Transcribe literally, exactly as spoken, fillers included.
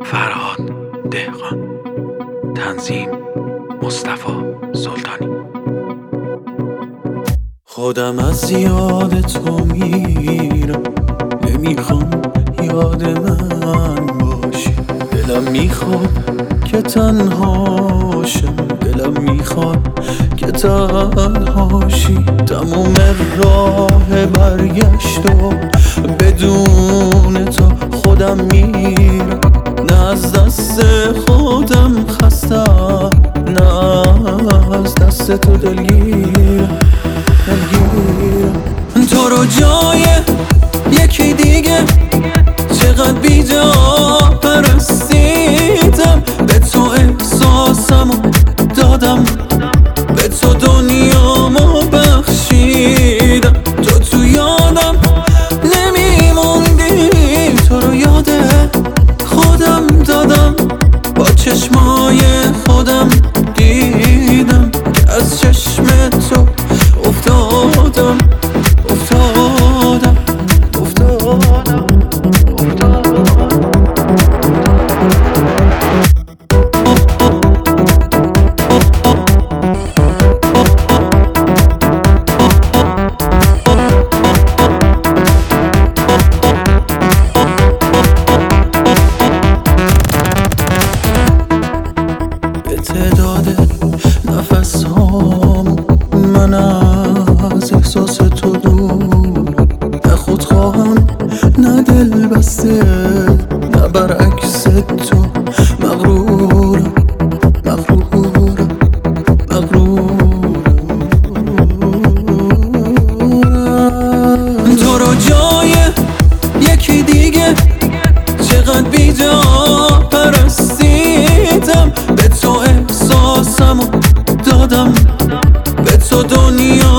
فرهاد دهقان. تنظیم مصطفی سلطانی. خودم از یاد تو میرم، نمیخوام یاد من باشی. دلم میخواد که تنهاشم، دلم میخواد که تنهاشی. تموم راه برگشت و بدون تو خودم میرم. نه از دست خودم خستم، نه از دست تو دلگیرم دلگیرم. تو رو جای یکی دیگه چقدر بیجا پرستیدم. به تو احساسمو دادم، به تو دنیامو بخشیدم. تو تو یادم نمیموندی، تو رو یاد خودم دادم. با چشمای خودم دیدم که از چشم تو افتادم افتادم افتادم به تعداد نفس هامو من از احساس تو دور، نه خودخواهم نه دل بسته، نه برعکس تو مغرورم مغرورم مغرورم. تو رو جای یکی دیگه چقدر بیجا پرستیدم. به تو احساسمو دادم، به تو دنیا